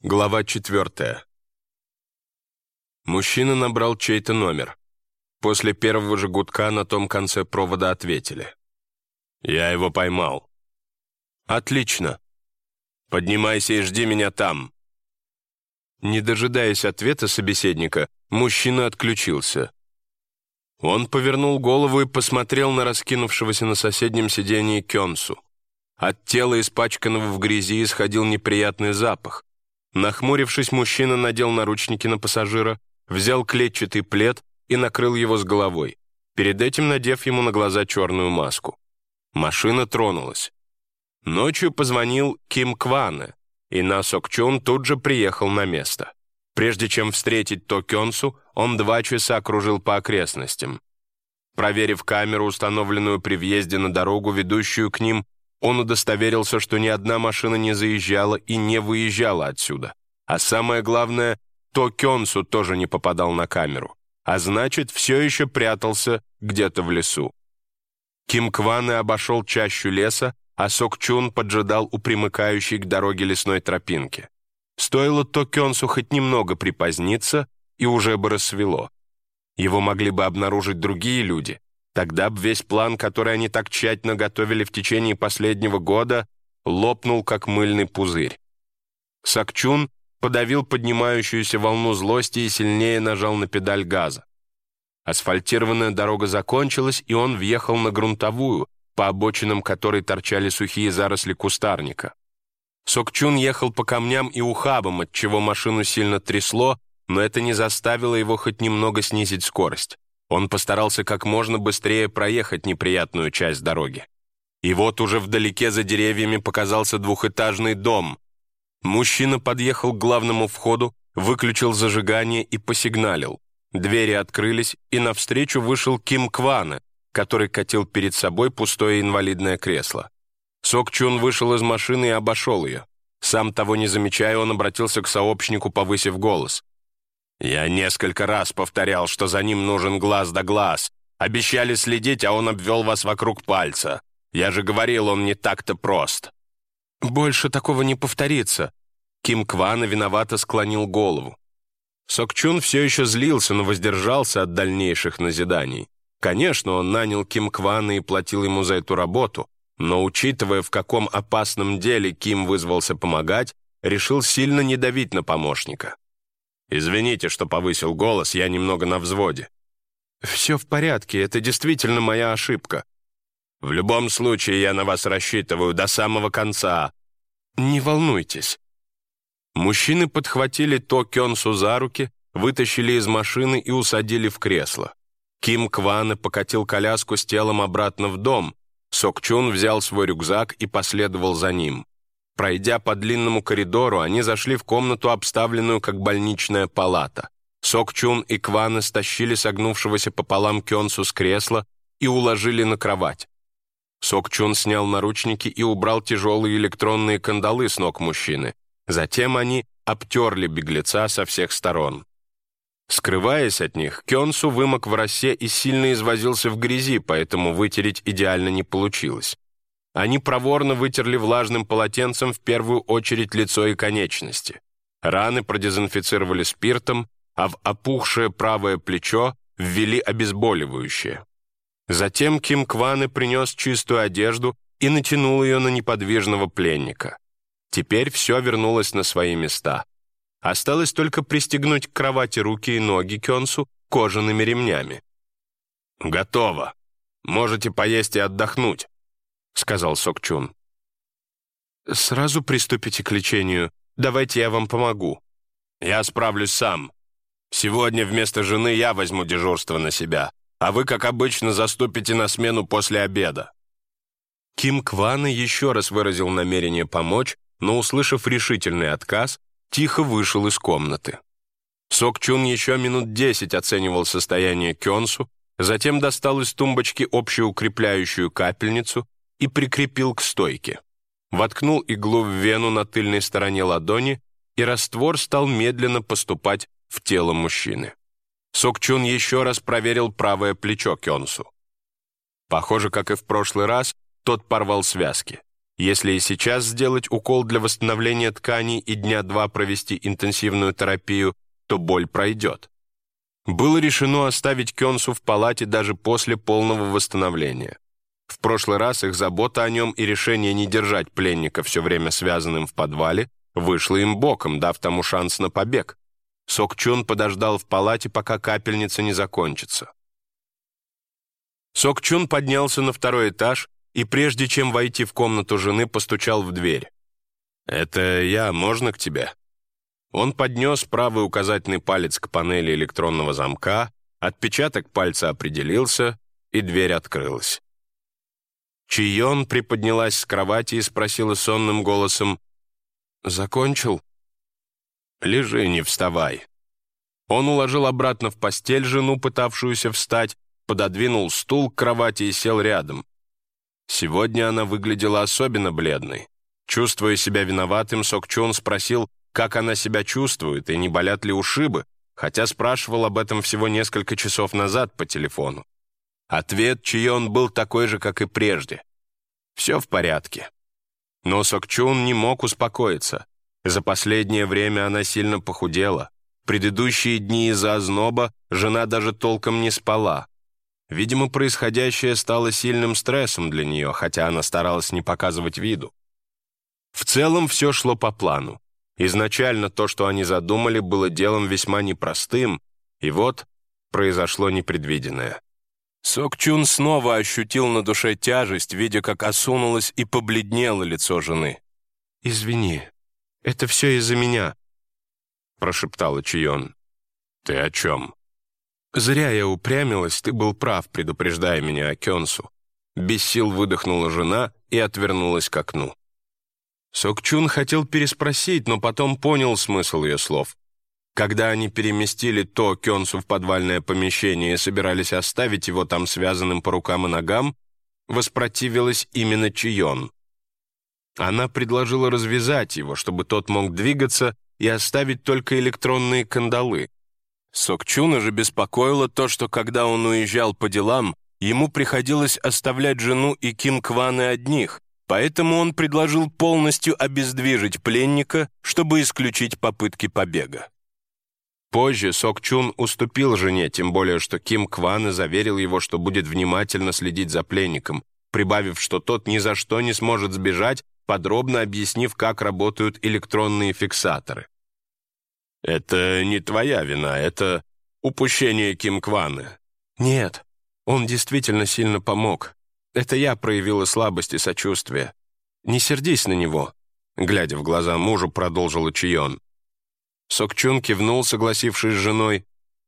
Глава 4. Мужчина набрал чей-то номер. После первого же гудка на том конце провода ответили. «Я его поймал». «Отлично. Поднимайся и жди меня там». Не дожидаясь ответа собеседника, мужчина отключился. Он повернул голову и посмотрел на раскинувшегося на соседнем сидении Кёнсу. От тела, испачканного в грязи, исходил неприятный запах. Нахмурившись, мужчина надел наручники на пассажира, взял клетчатый плед и накрыл его с головой, перед этим надев ему на глаза черную маску. Машина тронулась. Ночью позвонил Ким Кване, и На Сок Чун тут же приехал на место. Прежде чем встретить То Кёнсу, он 2 часа кружил по окрестностям. Проверив камеру, установленную при въезде на дорогу, ведущую к ним, он удостоверился, что ни одна машина не заезжала и не выезжала отсюда. А самое главное, То Кёнсу тоже не попадал на камеру, а значит, все еще прятался где-то в лесу. Ким Кване обошел чащу леса, а Сок Чун поджидал у примыкающей к дороге лесной тропинки. Стоило То Кёнсу хоть немного припоздниться, и уже бы рассвело. Его могли бы обнаружить другие люди. Тогда бы весь план, который они так тщательно готовили в течение последнего года, лопнул, как мыльный пузырь. Сок Чун подавил поднимающуюся волну злости и сильнее нажал на педаль газа. Асфальтированная дорога закончилась, и он въехал на грунтовую, по обочинам которой торчали сухие заросли кустарника. Сок Чун ехал по камням и ухабам, отчего машину сильно трясло, но это не заставило его хоть немного снизить скорость. Он постарался как можно быстрее проехать неприятную часть дороги. И вот уже вдалеке за деревьями показался двухэтажный дом. Мужчина подъехал к главному входу, выключил зажигание и посигналил. Двери открылись, и навстречу вышел Ким Кване, который катил перед собой пустое инвалидное кресло. Сок Чун вышел из машины и обошел ее. Сам того не замечая, он обратился к сообщнику, повысив голос. «Я несколько раз повторял, что за ним нужен глаз да глаз. Обещали следить, а он обвел вас вокруг пальца. Я же говорил, он не так-то прост». «Больше такого не повторится». Ким Кване виновато склонил голову. Сок Чун все еще злился, но воздержался от дальнейших назиданий. Конечно, он нанял Ким Кване и платил ему за эту работу, но, учитывая, в каком опасном деле Ким вызвался помогать, решил сильно не давить на помощника. «Извините, что повысил голос, я немного на взводе». «Все в порядке, это действительно моя ошибка». «В любом случае, я на вас рассчитываю до самого конца». «Не волнуйтесь». Мужчины подхватили То Кёнсу за руки, вытащили из машины и усадили в кресло. Ким Кване покатил коляску с телом обратно в дом. Сок Чун взял свой рюкзак и последовал за ним. Пройдя по длинному коридору, они зашли в комнату, обставленную как больничная палата. Сок Чун и Кване стащили согнувшегося пополам Кёнсу с кресла и уложили на кровать. Сок Чун снял наручники и убрал тяжелые электронные кандалы с ног мужчины. Затем они обтерли беглеца со всех сторон. Скрываясь от них, Кёнсу вымок в росе и сильно извозился в грязи, поэтому вытереть идеально не получилось. Они проворно вытерли влажным полотенцем в первую очередь лицо и конечности. Раны продезинфицировали спиртом, а в опухшее правое плечо ввели обезболивающее. Затем Ким Кване принес чистую одежду и натянул ее на неподвижного пленника. Теперь все вернулось на свои места. Осталось только пристегнуть к кровати руки и ноги Кёнсу кожаными ремнями. «Готово. Можете поесть и отдохнуть», — сказал Сок Чун. «Сразу приступите к лечению. Давайте я вам помогу». «Я справлюсь сам. Сегодня вместо жены я возьму дежурство на себя, а вы, как обычно, заступите на смену после обеда». Ким Кване еще раз выразил намерение помочь, но, услышав решительный отказ, тихо вышел из комнаты. Сок Чун еще минут 10 оценивал состояние Кёнсу, затем достал из тумбочки общеукрепляющую капельницу и прикрепил к стойке. Воткнул иглу в вену на тыльной стороне ладони, и раствор стал медленно поступать в тело мужчины. Сок Чун еще раз проверил правое плечо Кёнсу. Похоже, как и в прошлый раз, тот порвал связки. Если и сейчас сделать укол для восстановления тканей и дня 2 провести интенсивную терапию, то боль пройдет. Было решено оставить Кёнсу в палате даже после полного восстановления. В прошлый раз их забота о нем и решение не держать пленника все время связанным в подвале вышло им боком, дав тому шанс на побег. Сок-Чун подождал в палате, пока капельница не закончится. Сок-Чун поднялся на 2-й этаж и, прежде чем войти в комнату жены, постучал в дверь. «Это я, можно к тебе?» Он поднес правый указательный палец к панели электронного замка, отпечаток пальца определился, и дверь открылась. Чийон приподнялась с кровати и спросила сонным голосом: «Закончил?» «Лежи, не вставай». Он уложил обратно в постель жену, пытавшуюся встать, пододвинул стул к кровати и сел рядом. Сегодня она выглядела особенно бледной. Чувствуя себя виноватым, Сок-Чун спросил, как она себя чувствует и не болят ли ушибы, хотя спрашивал об этом всего несколько часов назад по телефону. Ответ Чийон был такой же, как и прежде. Все в порядке. Но Сок-Чун не мог успокоиться. За последнее время она сильно похудела. Предыдущие дни из-за озноба жена даже толком не спала. Видимо, происходящее стало сильным стрессом для нее, хотя она старалась не показывать виду. В целом все шло по плану. Изначально то, что они задумали, было делом весьма непростым, и вот произошло непредвиденное. Сок-Чун снова ощутил на душе тяжесть, видя, как осунулось и побледнело лицо жены. «Извини, это все из-за меня», — прошептала Чийон. «Ты о чем?» «Зря я упрямилась, ты был прав, предупреждая меня о Кёнсу». Без сил выдохнула жена и отвернулась к окну. Сок-Чун хотел переспросить, но потом понял смысл ее слов. Когда они переместили Кёнсу в подвальное помещение и собирались оставить его там связанным по рукам и ногам, воспротивилась именно Чийон. Она предложила развязать его, чтобы тот мог двигаться, и оставить только электронные кандалы. Сок-Чуна же беспокоило то, что когда он уезжал по делам, ему приходилось оставлять жену и Ким Квана одних, поэтому он предложил полностью обездвижить пленника, чтобы исключить попытки побега. Позже Сок-Чун уступил жене, тем более что Ким Кван заверил его, что будет внимательно следить за пленником, прибавив, что тот ни за что не сможет сбежать, подробно объяснив, как работают электронные фиксаторы. «Это не твоя вина, это упущение Ким Квана». «Нет, он действительно сильно помог. Это я проявила слабость и сочувствие. Не сердись на него», — глядя в глаза мужу, продолжила Чийон. Сок-Чун кивнул, согласившись с женой.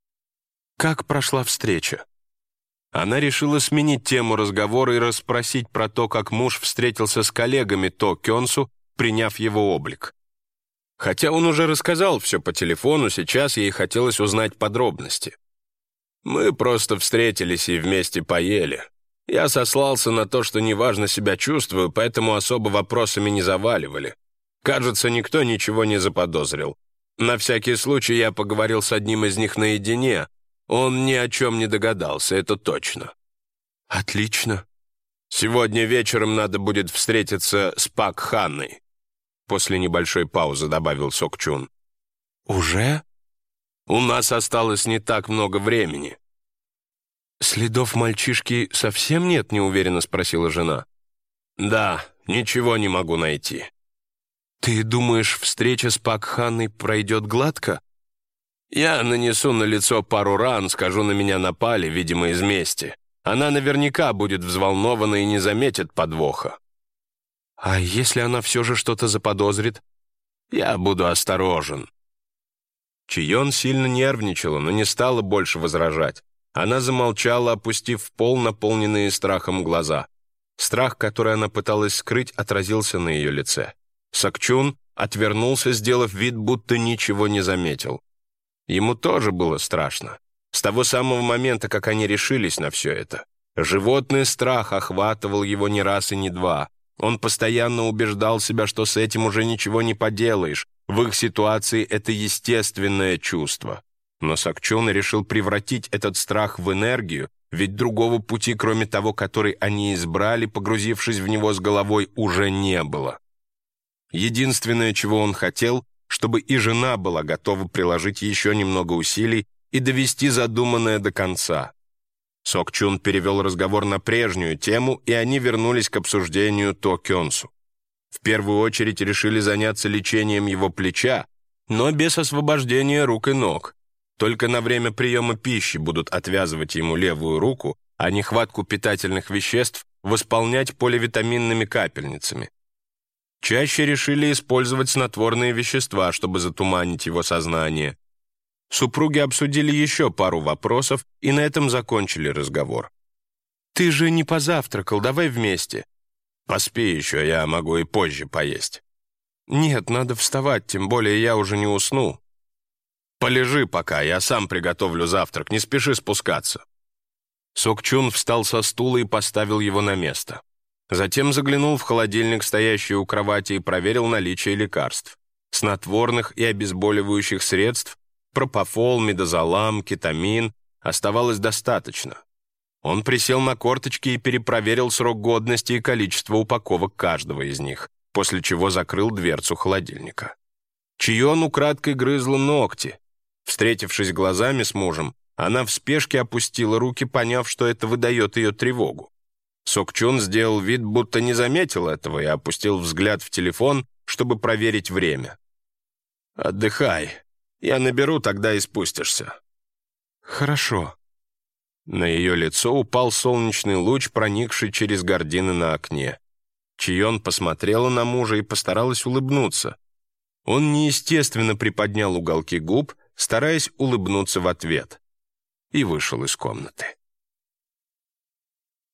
«Как прошла встреча?» Она решила сменить тему разговора и расспросить про то, как муж встретился с коллегами Кёнсу, приняв его облик. Хотя он уже рассказал все по телефону, сейчас ей хотелось узнать подробности. «Мы просто встретились и вместе поели. Я сослался на то, что неважно себя чувствую, поэтому особо вопросами не заваливали. Кажется, никто ничего не заподозрил. На всякий случай я поговорил с одним из них наедине. Он ни о чем не догадался, это точно». «Отлично. Сегодня вечером надо будет встретиться с Пак Ханной», после небольшой паузы добавил Сок-Чун. «Уже? У нас осталось не так много времени». «Следов мальчишки совсем нет?» — неуверенно спросила жена. «Да, ничего не могу найти». «Ты думаешь, встреча с Пак Ханной пройдет гладко?» «Я нанесу на лицо пару ран, скажу, на меня напали, видимо, из мести. Она наверняка будет взволнована и не заметит подвоха». «А если она все же что-то заподозрит?» «Я буду осторожен». Чийон сильно нервничала, но не стала больше возражать. Она замолчала, опустив в пол наполненные страхом глаза. Страх, который она пыталась скрыть, отразился на ее лице. Сок-Чун отвернулся, сделав вид, будто ничего не заметил. Ему тоже было страшно. С того самого момента, как они решились на все это. Животный страх охватывал его не раз и не два. Он постоянно убеждал себя, что с этим уже ничего не поделаешь. В их ситуации это естественное чувство. Но Сок-Чун решил превратить этот страх в энергию ведь другого пути, кроме того, который они избрали, погрузившись в него с головой, уже не было. Единственное, чего он хотел, чтобы и жена была готова приложить еще немного усилий и довести задуманное до конца. Сок-Чун перевел разговор на прежнюю тему, и они вернулись к обсуждению То Кёнсу. В первую очередь решили заняться лечением его плеча, но без освобождения рук и ног. Только на время приема пищи будут отвязывать ему левую руку, а нехватку питательных веществ восполнять поливитаминными капельницами. Чаще решили использовать снотворные вещества, чтобы затуманить его сознание. Супруги обсудили еще пару вопросов и на этом закончили разговор. «Ты же не позавтракал, давай вместе». «Поспи еще, я могу и позже поесть». «Нет, надо вставать, тем более я уже не усну». «Полежи пока, я сам приготовлю завтрак, не спеши спускаться». Сок-Чун встал со стула и поставил его на место. Затем заглянул в холодильник, стоящий у кровати, и проверил наличие лекарств. Снотворных и обезболивающих средств, пропофол, мидозолам, кетамин оставалось достаточно. Он присел на корточки и перепроверил срок годности и количество упаковок каждого из них, после чего закрыл дверцу холодильника. Чион украдкой грызла ногти. Встретившись глазами с мужем, она в спешке опустила руки, поняв, что это выдает ее тревогу. Сок-Чун сделал вид, будто не заметил этого, и опустил взгляд в телефон, чтобы проверить время. «Отдыхай. Я наберу, тогда и спустишься». «Хорошо». На ее лицо упал солнечный луч, проникший через гардины на окне. Чион посмотрела на мужа и постаралась улыбнуться. Он неестественно приподнял уголки губ, стараясь улыбнуться в ответ, и вышел из комнаты.